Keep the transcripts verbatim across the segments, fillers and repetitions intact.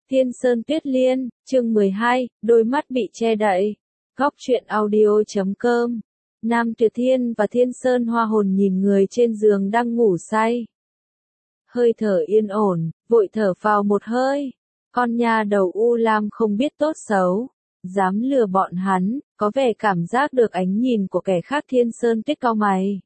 Thiên Sơn Tuyết Liên, chương mười hai, đôi mắt bị che đậy. Góc truyện audio chấm com. Nam Tuyệt Thiên và Thiên Sơn Hoa Hồn nhìn người trên giường đang ngủ say. Hơi thở yên ổn, vội thở phào một hơi. Con nha đầu U Lam không biết tốt xấu, dám lừa bọn hắn, có vẻ cảm giác được ánh nhìn của kẻ khác. Thiên Sơn Tuyết cau mày.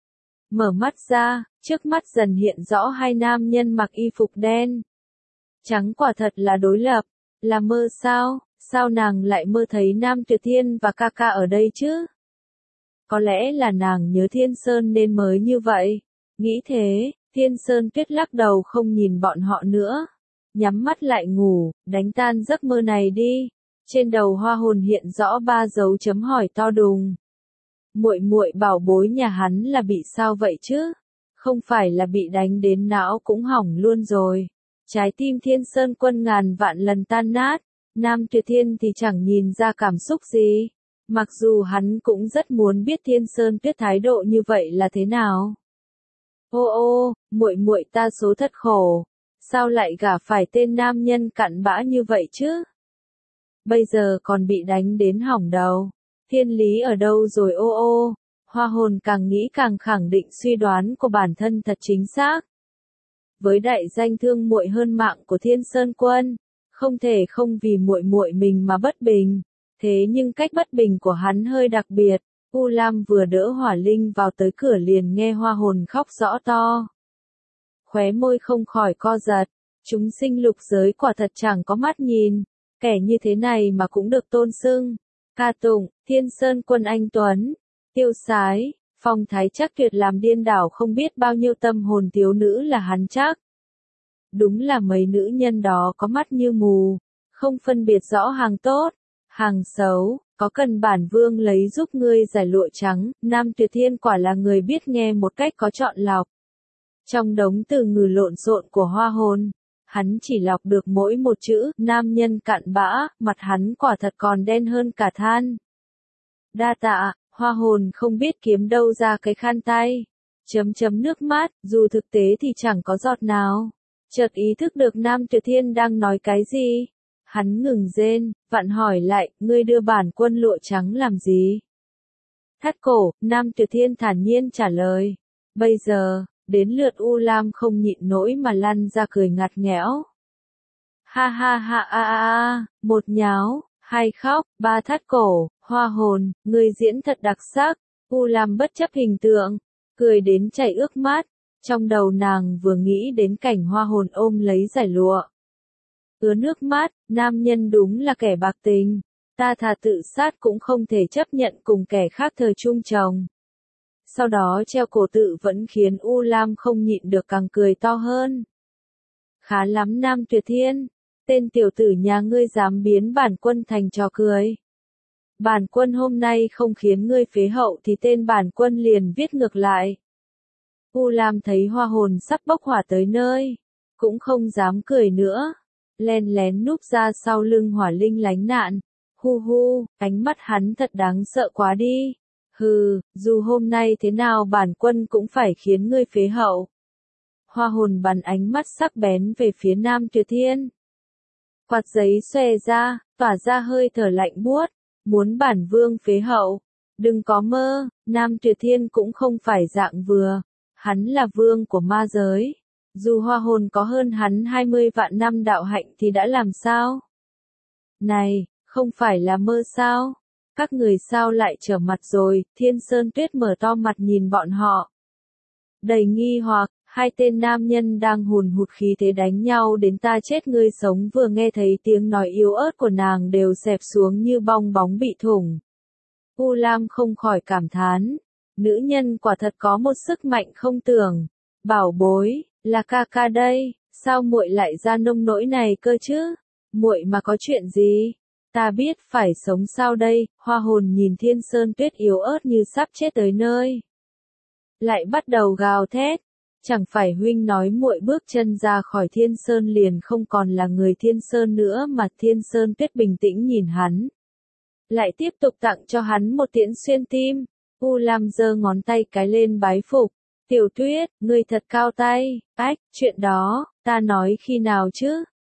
Mở mắt ra, trước mắt dần hiện rõ hai nam nhân mặc y phục đen trắng, quả thật là đối lập. Là mơ sao? Sao nàng lại mơ thấy Nam Tuyệt Thiên và ca ca ở đây chứ? Có lẽ là nàng nhớ Thiên Sơn nên mới như vậy. Nghĩ thế, Thiên Sơn Tuyết lắc đầu không nhìn bọn họ nữa. Nhắm mắt lại ngủ, đánh tan giấc mơ này đi. Trên đầu Hoa Hồn hiện rõ ba dấu chấm hỏi to đùng. Muội muội bảo bối nhà hắn là bị sao vậy chứ? Không phải là bị đánh đến não cũng hỏng luôn rồi. Trái tim Thiên Sơn Quân ngàn vạn lần tan nát. Nam Tuyệt Thiên thì chẳng nhìn ra cảm xúc gì. Mặc dù hắn cũng rất muốn biết Thiên Sơn Tuyết thái độ như vậy là thế nào. Ô ô, muội muội ta số thật khổ. Sao lại gả phải tên nam nhân cặn bã như vậy chứ? Bây giờ còn bị đánh đến hỏng đầu. Thiên lý ở đâu rồi ô ô? Hoa Hồn càng nghĩ càng khẳng định suy đoán của bản thân thật chính xác. Với đại danh thương muội hơn mạng của Thiên Sơn Quân, không thể không vì muội muội mình mà bất bình. Thế nhưng cách bất bình của hắn hơi đặc biệt. U Lam vừa đỡ Hỏa Linh vào tới cửa liền nghe Hoa Hồn khóc rõ to. Khóe môi không khỏi co giật. Chúng sinh lục giới quả thật chẳng có mắt nhìn. Kẻ như thế này mà cũng được tôn xưng. Ca tụng, Thiên Sơn Quân anh tuấn, tiêu sái, phong thái chắc tuyệt làm điên đảo không biết bao nhiêu tâm hồn thiếu nữ là hắn chắc. Đúng là mấy nữ nhân đó có mắt như mù, không phân biệt rõ hàng tốt, hàng xấu, có cần bản vương lấy giúp ngươi giải lụa trắng. Nam Tuyệt Thiên quả là người biết nghe một cách có chọn lọc. Trong đống từ ngữ lộn xộn của Hoa Hồn, hắn chỉ lọc được mỗi một chữ, nam nhân cặn bã, mặt hắn quả thật còn đen hơn cả than. Đa tạ, Hoa Hồn không biết kiếm đâu ra cái khăn tay. Chấm chấm nước mắt, dù thực tế thì chẳng có giọt nào. Chợt ý thức được Nam Tuyệt Thiên đang nói cái gì. Hắn ngừng rên, vặn hỏi lại, ngươi đưa bản quân lụa trắng làm gì? Thắt cổ, Nam Tuyệt Thiên thản nhiên trả lời. Bây giờ, đến lượt U Lam không nhịn nổi mà lăn ra cười ngặt nghẽo. Ha ha ha a a a, một nháo, hai khóc, ba thắt cổ, Hoa Hồn, ngươi diễn thật đặc sắc. U Lam bất chấp hình tượng, cười đến chảy ướt mắt. Trong đầu nàng vừa nghĩ đến cảnh Hoa Hồn ôm lấy giải lụa, ứa nước mắt. Nam nhân đúng là kẻ bạc tình. Ta thà tự sát cũng không thể chấp nhận cùng kẻ khác thời chung chồng. Sau đó treo cổ tự vẫn khiến U Lam không nhịn được càng cười to hơn. Khá lắm Nam Tuyệt Thiên, tên tiểu tử nhà ngươi dám biến bản quân thành trò cười. Bản quân hôm nay không khiến ngươi phế hậu thì tên bản quân liền viết ngược lại. U Lam thấy Hoa Hồn sắp bốc hỏa tới nơi, cũng không dám cười nữa. Len lén núp ra sau lưng Hỏa Linh lánh nạn. Hu hu, ánh mắt hắn thật đáng sợ quá đi. Hừ, dù hôm nay thế nào bản quân cũng phải khiến ngươi phế hậu. Hoa Hồn bắn ánh mắt sắc bén về phía Nam Tuyệt Thiên. Quạt giấy xòe ra, tỏa ra hơi thở lạnh buốt. Muốn bản vương phế hậu? Đừng có mơ, Nam Tuyệt Thiên cũng không phải dạng vừa. Hắn là vương của ma giới. Dù Hoa Hồn có hơn hắn hai mươi vạn năm đạo hạnh thì đã làm sao? Này, không phải là mơ sao? Các người sao lại trở mặt rồi? Thiên Sơn Tuyết mở to mặt nhìn bọn họ. Đầy nghi hoặc, hai tên nam nhân đang hùn hụt khí thế đánh nhau đến ta chết ngươi sống vừa nghe thấy tiếng nói yếu ớt của nàng đều xẹp xuống như bong bóng bị thủng. U Lam không khỏi cảm thán. Nữ nhân quả thật có một sức mạnh không tưởng. Bảo bối, là ca ca đây, sao muội lại ra nông nỗi này cơ chứ? Muội mà có chuyện gì? Ta biết phải sống sao đây? Hoa Hồn nhìn Thiên Sơn Tuyết yếu ớt như sắp chết tới nơi, lại bắt đầu gào thét. Chẳng phải huynh nói muội bước chân ra khỏi Thiên Sơn liền không còn là người Thiên Sơn nữa mà. Thiên Sơn Tuyết bình tĩnh nhìn hắn, lại tiếp tục tặng cho hắn một tiễn xuyên tim. U Lam giơ ngón tay cái lên bái phục. Tiểu Tuyết, ngươi thật cao tay. Ách, chuyện đó, ta nói khi nào chứ?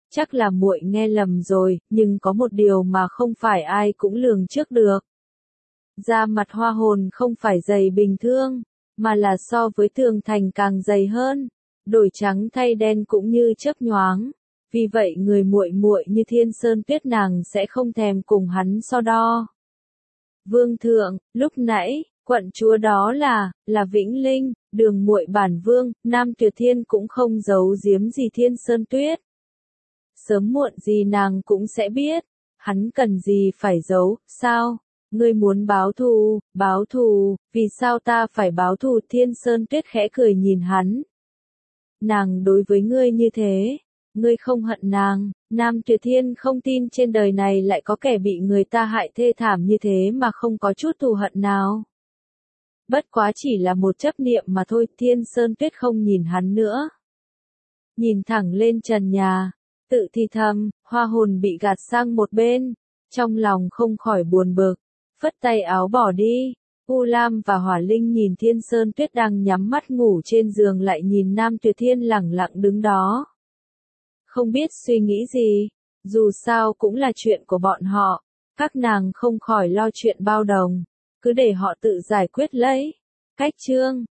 chắc là muội nghe lầm rồi, nhưng có một điều mà không phải ai cũng lường trước được. Da mặt Hoa Hồn không phải dày bình thường, mà là so với tường thành càng dày hơn, đổi trắng thay đen cũng như chớp nhoáng. Vì vậy người muội muội như Thiên Sơn Tuyết nàng sẽ không thèm cùng hắn so đo. Vương thượng, lúc nãy, quận chúa đó là, là Vĩnh Linh, Đường muội bản vương, Nam Tuyệt Thiên cũng không giấu giếm gì Thiên Sơn Tuyết. Sớm muộn gì nàng cũng sẽ biết, hắn cần gì phải giấu, sao? Ngươi muốn báo thù, báo thù, vì sao ta phải báo thù? Thiên Sơn Tuyết khẽ cười nhìn hắn. Nàng đối với ngươi như thế, ngươi không hận nàng. Nam Tuyệt Thiên không tin trên đời này lại có kẻ bị người ta hại thê thảm như thế mà không có chút thù hận nào. Bất quá chỉ là một chấp niệm mà thôi. Thiên Sơn Tuyết không nhìn hắn nữa, nhìn thẳng lên trần nhà, tự thì thầm. Hoa Hồn bị gạt sang một bên, trong lòng không khỏi buồn bực, phất tay áo bỏ đi. U Lam và Hỏa Linh nhìn Thiên Sơn Tuyết đang nhắm mắt ngủ trên giường lại nhìn Nam Tuyệt Thiên lẳng lặng đứng đó, không biết suy nghĩ gì. Dù sao cũng là chuyện của bọn họ, các nàng không khỏi lo chuyện bao đồng, cứ để họ tự giải quyết lấy. Cách chương